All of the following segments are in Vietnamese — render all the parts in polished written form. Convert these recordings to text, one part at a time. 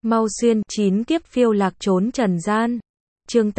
Mau xuyên 9 kiếp phiêu lạc trốn trần gian. Chương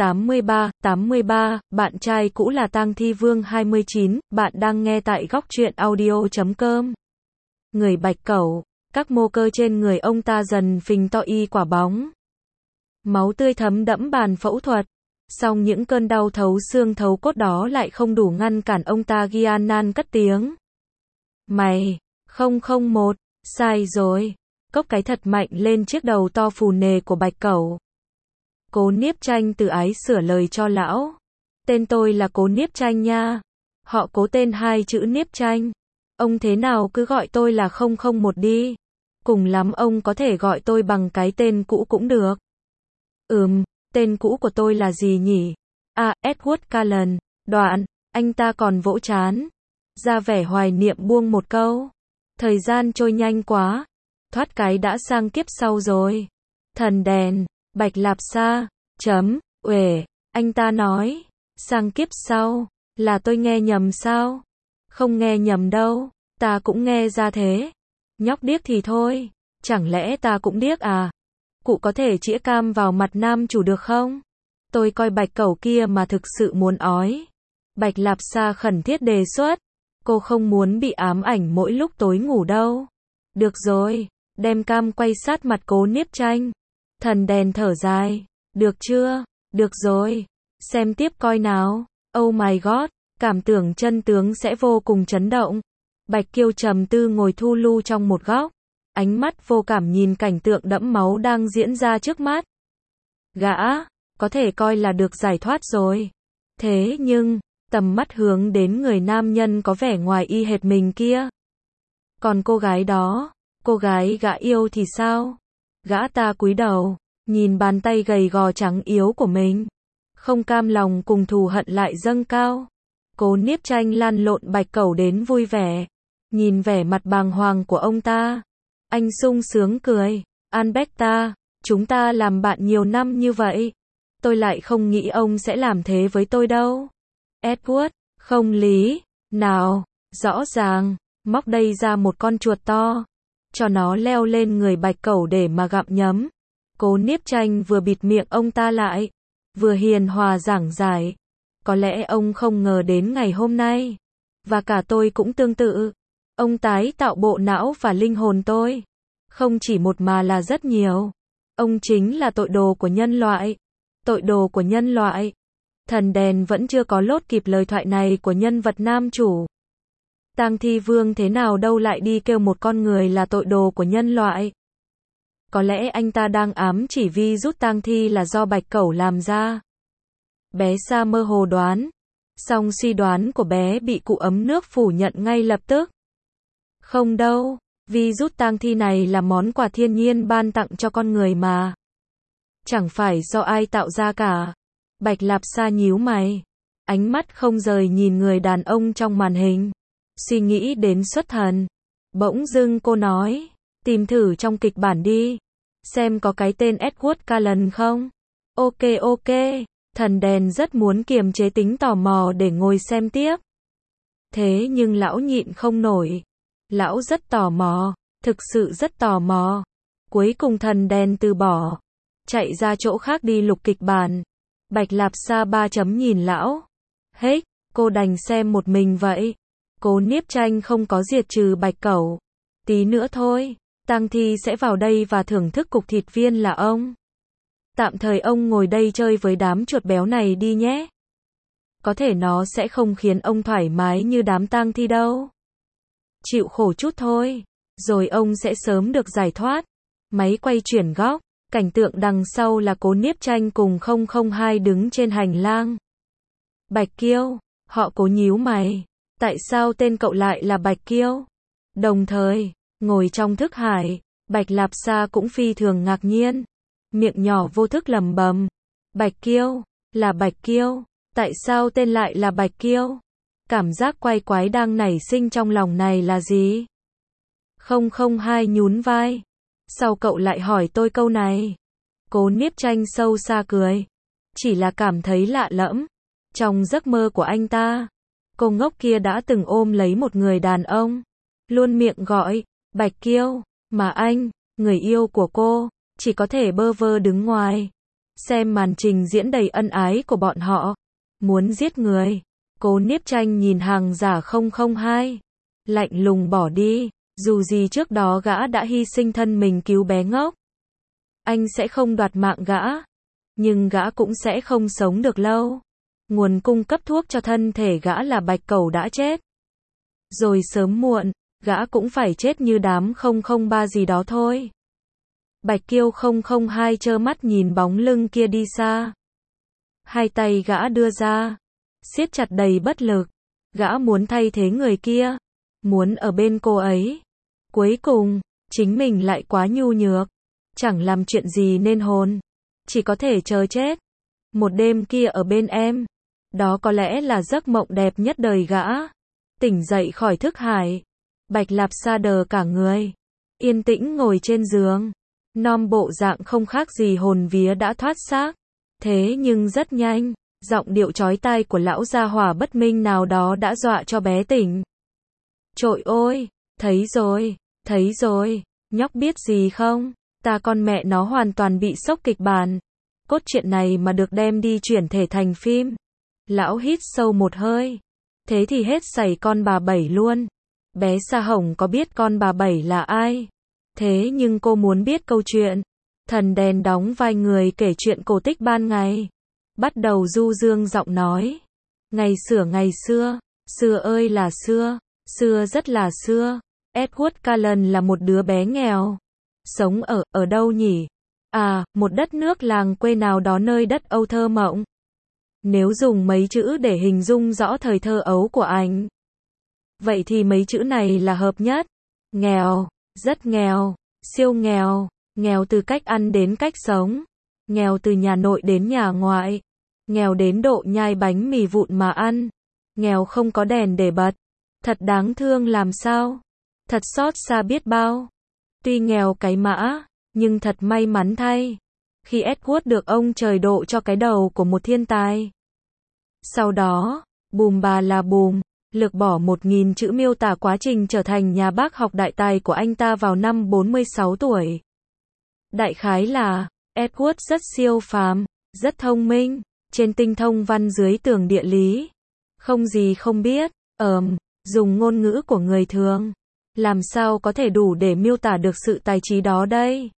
83, bạn trai cũ là Tang Thi Vương 29, bạn đang nghe tại góc truyện audio.com. Người bạch cẩu, các mô cơ trên người ông ta dần phình to y quả bóng. Máu tươi thấm đẫm bàn phẫu thuật. Song những cơn đau thấu xương thấu cốt đó lại không đủ ngăn cản ông ta. Gian cất tiếng. Mày, 001, sai rồi. Cốc cái thật mạnh lên chiếc đầu to phù nề của bạch cẩu. Cố Niếp Tranh từ ái sửa lời cho lão. Tên tôi là Cố Niếp Tranh nha. Họ Cố tên 2 chữ Niếp Tranh. Ông thế nào cứ gọi tôi là 001 đi. Cùng lắm ông có thể gọi tôi bằng cái tên cũ cũng được. Tên cũ của tôi là gì nhỉ? Edward Cullen. Đoạn, anh ta còn vỗ trán. Ra vẻ hoài niệm buông một câu. Thời gian trôi nhanh quá. Thoát cái đã sang kiếp sau rồi. Thần đèn, Bạch Lạp Sa, uể, anh ta nói. Sang kiếp sau, là tôi nghe nhầm sao? Không nghe nhầm đâu, ta cũng nghe ra thế. Nhóc điếc thì thôi, chẳng lẽ ta cũng điếc à? Cụ có thể chĩa cam vào mặt nam chủ được không? Tôi coi bạch cẩu kia mà thực sự muốn ói. Bạch Lạp Sa khẩn thiết đề xuất. Cô không muốn bị ám ảnh mỗi lúc tối ngủ đâu. Được rồi, đem cam quay sát mặt Cố Niếp Tranh. Thần đèn thở dài. Được chưa? Được rồi. Xem tiếp coi nào. Oh my god, cảm tưởng chân tướng sẽ vô cùng chấn động. Bạch Kiêu trầm tư ngồi thu lu trong một góc. Ánh mắt vô cảm nhìn cảnh tượng đẫm máu đang diễn ra trước mắt. Gã, có thể coi là được giải thoát rồi. Thế nhưng, tầm mắt hướng đến người nam nhân có vẻ ngoài y hệt mình kia. Còn cô gái đó, cô gái gã yêu thì sao? Gã ta cúi đầu, nhìn bàn tay gầy gò trắng yếu của mình. Không cam lòng cùng thù hận lại dâng cao. Cố Niếp Tranh lăn lộn bạch cẩu đến vui vẻ. Nhìn vẻ mặt bàng hoàng của ông ta. Anh sung sướng cười. Albecta, chúng ta làm bạn nhiều năm như vậy. Tôi lại không nghĩ ông sẽ làm thế với tôi đâu. Edward, không lý. Nào, rõ ràng, móc đây ra một con chuột to. Cho nó leo lên người bạch cẩu để mà gặm nhấm. Cố Niếp Tranh vừa bịt miệng ông ta lại, vừa hiền hòa giảng giải. Có lẽ ông không ngờ đến ngày hôm nay. Và cả tôi cũng tương tự. Ông tái tạo bộ não và linh hồn tôi. Không chỉ một mà là rất nhiều. Ông chính là tội đồ của nhân loại. Tội đồ của nhân loại. Thần đèn vẫn chưa có lốt kịp lời thoại này của nhân vật nam chủ. Tang Thi Vương thế nào đâu lại đi kêu một con người là tội đồ của nhân loại. Có lẽ anh ta đang ám chỉ virus tang thi là do bạch cẩu làm ra. Bé Sa mơ hồ đoán. Song suy đoán của bé bị cụ ấm nước phủ nhận ngay lập tức. Không đâu, virus tang thi này là món quà thiên nhiên ban tặng cho con người mà. Chẳng phải do ai tạo ra cả. Bạch Lạp Sa nhíu mày. Ánh mắt không rời nhìn người đàn ông trong màn hình. Suy nghĩ đến xuất thần. Bỗng dưng cô nói. Tìm thử trong kịch bản đi. Xem có cái tên Edward Cullen không? Ok. Thần đèn rất muốn kiềm chế tính tò mò để ngồi xem tiếp. Thế nhưng lão nhịn không nổi. Lão rất tò mò. Thực sự rất tò mò. Cuối cùng thần đèn từ bỏ. Chạy ra chỗ khác đi lục kịch bản. Bạch Lạp Sa 3 chấm nhìn lão. Hết, cô đành xem một mình vậy. Cố Niếp Tranh không có diệt trừ bạch cẩu. Tí nữa thôi, tang thi sẽ vào đây và thưởng thức cục thịt viên là ông. Tạm thời ông ngồi đây chơi với đám chuột béo này đi nhé. Có thể nó sẽ không khiến ông thoải mái như đám tang thi đâu. Chịu khổ chút thôi, rồi ông sẽ sớm được giải thoát. Máy quay chuyển góc, cảnh tượng đằng sau là Cố Niếp Tranh cùng 002 đứng trên hành lang. Bạch Kiêu, họ Cố nhíu mày. Tại sao tên cậu lại là Bạch Kiêu? Đồng thời, ngồi trong thức hải, Bạch Lạp Sa cũng phi thường ngạc nhiên. Miệng nhỏ vô thức lẩm bẩm. Bạch Kiêu, là Bạch Kiêu. Tại sao tên lại là Bạch Kiêu? Cảm giác quay quái đang nảy sinh trong lòng này là gì? 002 nhún vai. Sao cậu lại hỏi tôi câu này? Cố Niếp Tranh sâu xa cười. Chỉ là cảm thấy lạ lẫm. Trong giấc mơ của anh ta, cô ngốc kia đã từng ôm lấy một người đàn ông. Luôn miệng gọi, Bạch Kiêu, mà anh, người yêu của cô, chỉ có thể bơ vơ đứng ngoài, xem màn trình diễn đầy ân ái của bọn họ. Muốn giết người. Cố Niếp Tranh nhìn hàng giả 002, lạnh lùng bỏ đi, dù gì trước đó gã đã hy sinh thân mình cứu bé ngốc. Anh sẽ không đoạt mạng gã, nhưng gã cũng sẽ không sống được lâu. Nguồn cung cấp thuốc cho thân thể gã là Bạch Cẩu đã chết. Rồi sớm muộn, gã cũng phải chết như đám 003 gì đó thôi. Bạch Kiêu 002 trơ mắt nhìn bóng lưng kia đi xa. Hai tay gã đưa ra, siết chặt đầy bất lực. Gã muốn thay thế người kia, muốn ở bên cô ấy. Cuối cùng, chính mình lại quá nhu nhược, chẳng làm chuyện gì nên hồn, chỉ có thể chờ chết. Một đêm kia ở bên em, đó có lẽ là giấc mộng đẹp nhất đời gã. Tỉnh dậy khỏi thức hải, Bạch Lạp Sa đờ cả người, yên tĩnh ngồi trên giường, nom bộ dạng không khác gì hồn vía đã thoát xác. Thế nhưng rất nhanh, giọng điệu chói tai của lão gia hỏa bất minh nào đó đã dọa cho bé tỉnh. Trội ôi, thấy rồi, nhóc biết gì không? Ta con mẹ nó hoàn toàn bị sốc kịch bản. Cốt truyện này mà được đem đi chuyển thể thành phim. Lão hít sâu một hơi. Thế thì hết sảy con bà Bảy luôn. Bé Sa Hồng có biết con bà Bảy là ai? Thế nhưng cô muốn biết câu chuyện. Thần đèn đóng vai người kể chuyện cổ tích ban ngày. Bắt đầu du dương giọng nói. Ngày xưa, xưa ơi là xưa, xưa rất là xưa. Edward Cullen là một đứa bé nghèo. Sống ở đâu nhỉ? À, một đất nước làng quê nào đó nơi đất Âu thơ mộng. Nếu dùng mấy chữ để hình dung rõ thời thơ ấu của anh, vậy thì mấy chữ này là hợp nhất. Nghèo, rất nghèo, siêu nghèo, nghèo từ cách ăn đến cách sống, nghèo từ nhà nội đến nhà ngoại, nghèo đến độ nhai bánh mì vụn mà ăn, nghèo không có đèn để bật. Thật đáng thương làm sao, thật xót xa biết bao. Tuy nghèo cái mã, nhưng thật may mắn thay, khi Edward được ông trời độ cho cái đầu của một thiên tài. Sau đó, bùm bà là bùm, lược bỏ 1000 chữ miêu tả quá trình trở thành nhà bác học đại tài của anh ta vào năm 46 tuổi. Đại khái là, Edward rất siêu phàm, rất thông minh, trên tinh thông văn dưới tường địa lý. Không gì không biết, dùng ngôn ngữ của người thường, làm sao có thể đủ để miêu tả được sự tài trí đó đây?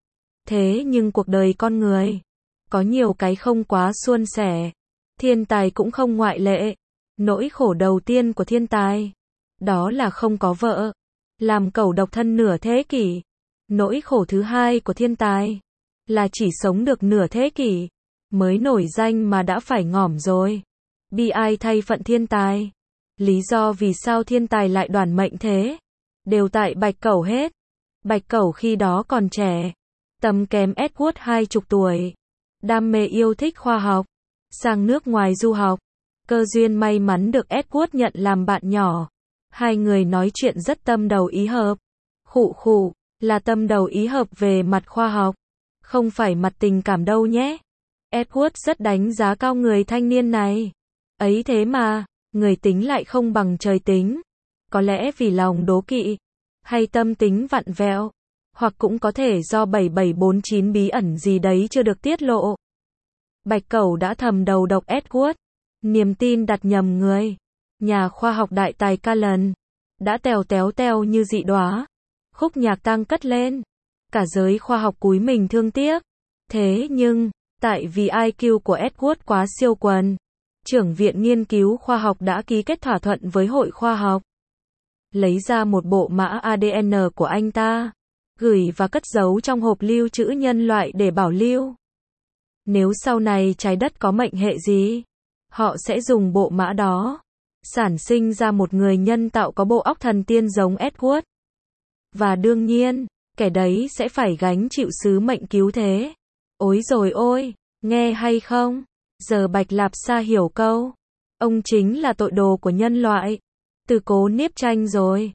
Thế nhưng cuộc đời con người, có nhiều cái không quá suôn sẻ. Thiên tài cũng không ngoại lệ. Nỗi khổ đầu tiên của thiên tài, đó là không có vợ, làm cẩu độc thân nửa thế kỷ. Nỗi khổ thứ hai của thiên tài, là chỉ sống được nửa thế kỷ, mới nổi danh mà đã phải ngỏm rồi. Bi ai thay phận thiên tài. Lý do vì sao thiên tài lại đoản mệnh thế, đều tại Bạch Cẩu hết. Bạch Cẩu khi đó còn trẻ, tầm kém Edward 20 tuổi, đam mê yêu thích khoa học, sang nước ngoài du học. Cơ duyên may mắn được Edward nhận làm bạn nhỏ. Hai người nói chuyện rất tâm đầu ý hợp. Khụ, là tâm đầu ý hợp về mặt khoa học, không phải mặt tình cảm đâu nhé. Edward rất đánh giá cao người thanh niên này. Ấy thế mà, người tính lại không bằng trời tính. Có lẽ vì lòng đố kỵ, hay tâm tính vặn vẹo, hoặc cũng có thể do 7749 bí ẩn gì đấy chưa được tiết lộ. Bạch Cẩu đã thầm đầu độc Edward. Niềm tin đặt nhầm người. Nhà khoa học đại tài Cullen đã tèo như dị đóa. Khúc nhạc tang cất lên. Cả giới khoa học cúi mình thương tiếc. Thế nhưng, tại vì IQ của Edward quá siêu quần, trưởng viện nghiên cứu khoa học đã ký kết thỏa thuận với hội khoa học, lấy ra một bộ mã ADN của anh ta, gửi và cất giấu trong hộp lưu trữ nhân loại để bảo lưu. Nếu sau này trái đất có mệnh hệ gì, họ sẽ dùng bộ mã đó, sản sinh ra một người nhân tạo có bộ óc thần tiên giống Edward. Và đương nhiên, kẻ đấy sẽ phải gánh chịu sứ mệnh cứu thế. Ối rồi ôi, nghe hay không? Giờ Bạch Lạp Sa hiểu câu. Ông chính là tội đồ của nhân loại. Từ Cố Niếp Tranh rồi.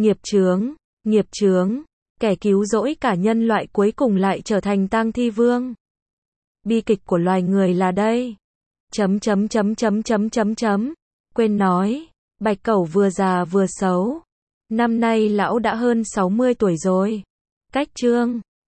Nghiệp chướng, kẻ cứu rỗi cả nhân loại cuối cùng lại trở thành tang thi vương. Bi kịch của loài người là đây. Quên nói, Bạch Cẩu vừa già vừa xấu. Năm nay lão đã hơn 60 tuổi rồi. Cách chương